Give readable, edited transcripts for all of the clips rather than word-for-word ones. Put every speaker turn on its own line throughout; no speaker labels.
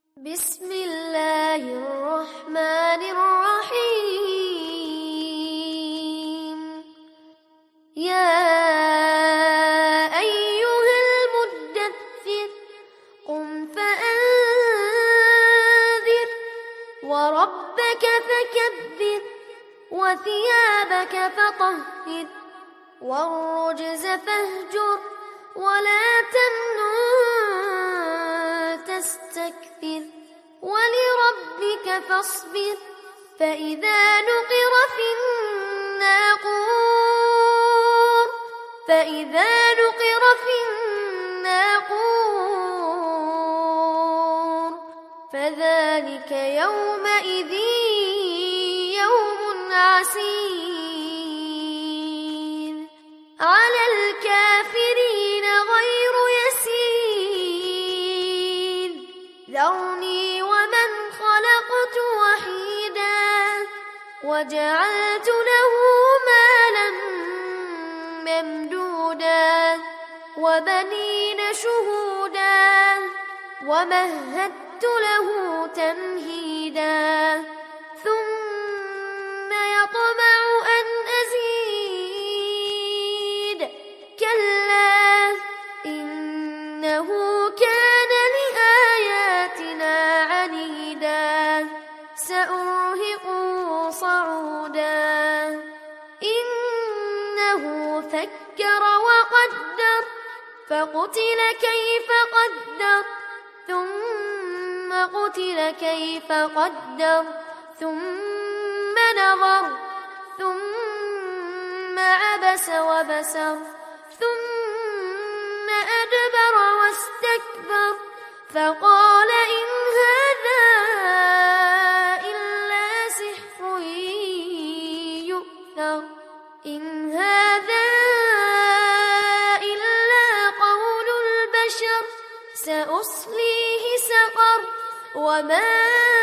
بسم الله الرحمن الرحيم. يا أيها المدثر قم فأنذر وربك فكبر وثيابك فطهر والرجز فاهجر ولا تمنن تستكثر ولربك فاصبر فإذا نقر في الناقور فذلك يومئذ يوم عسير على الكافرين غير يسير ذرني ومن خلقت وحيدا وجعلت له مالا ممدودا وبنين شهودا ومهدت له تمهيدا ثم يطمع أن أزيد كلا إنه كان لآياتنا عنيدا سأرهقه صعودا إنه فكر وقدر فقتل كيف قدر ثم قتل كيف قدر ثم نظر ثم عبس وبسر ثم أدبر واستكبر فقال إن هذا إلا سحر يؤثر إن هذا إلا قول البشر سأصليه سقر وما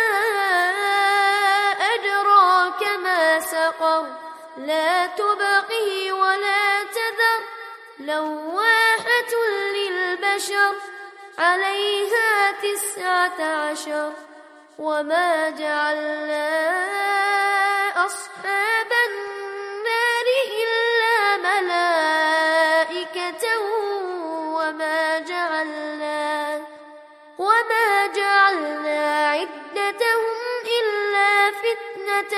أدراك ما سقر لا تبقي ولا تذر لواحة للبشر عليها 19 وما جعلنا أصحاب النار إلا ملائكة وما جعلنا عدتهم إلا فتنة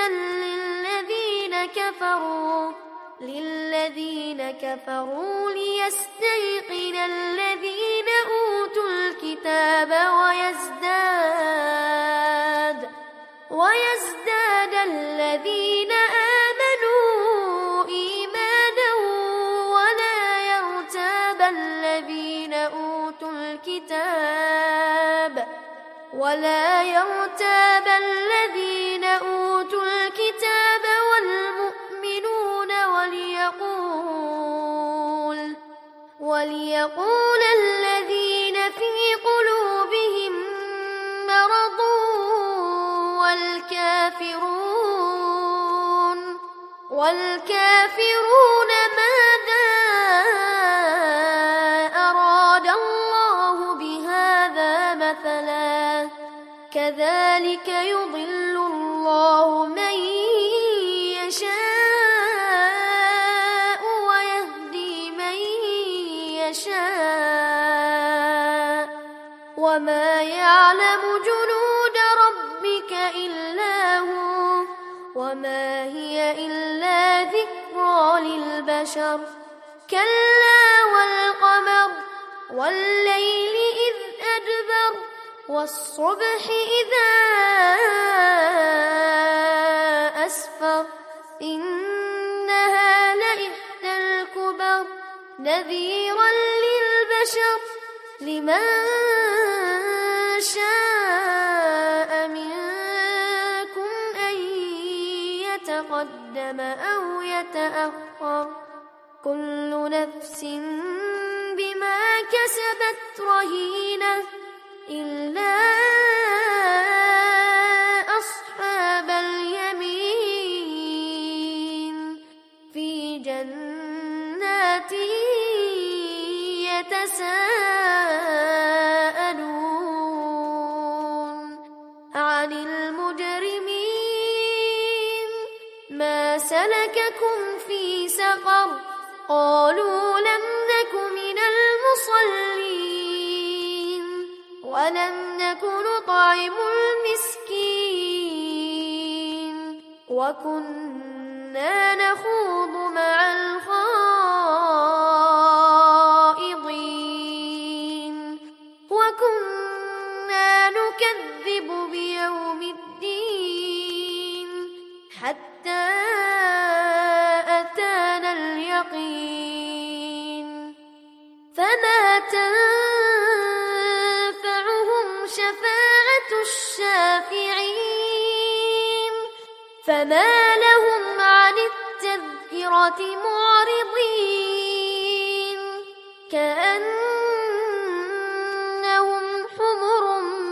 للذين كفروا ليستيقن الذين أوتوا الكتاب ويزداد الذين آمنوا إيمانا ولا يرتاب الذين أوتوا الكتاب والمؤمنون وليقول الذين في قلوبهم مرض والكافرون ماذا أراد الله بهذا مثلا كذلك يضل الله من يشاء ويهدي من يشاء وما يعلم جنود ربك إلا هو وما هي إلا ذكرى للبشر كلا والقمر والليل إذ أدبر والصبح إذا أسفر إنها لإحدى الكبر نذيرا للبشر لمن شاء منكم أن يتقدم أو يتأخر كل نفس بما كسبت رهينة إلا أصحاب اليمين في جنات يتساءلون سلككم في سقر قالوا لم نك من المصلين ولم نك نطعم المسكين وكنا نخوض مع الخائضين وكنا نكذب بيوم الدين حتى أتانا اليقين فما تنفعهم شفاعة الشافعين فما لهم عن التذكرة معرضين كأنهم حمر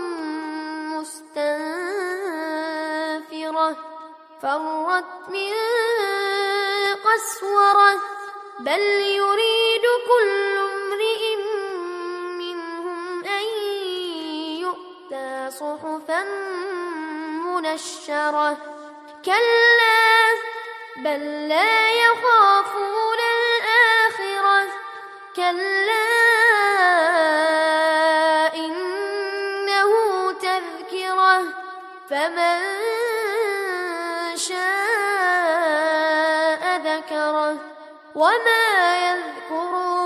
مستنفرة فرت من قسورة بل يريد كل امرئ منهم أن يؤتى صحفا منشرة كلا بل لا يخافون الآخرة كلا إنه تذكرة فمن شاء ذكره وما يذكرون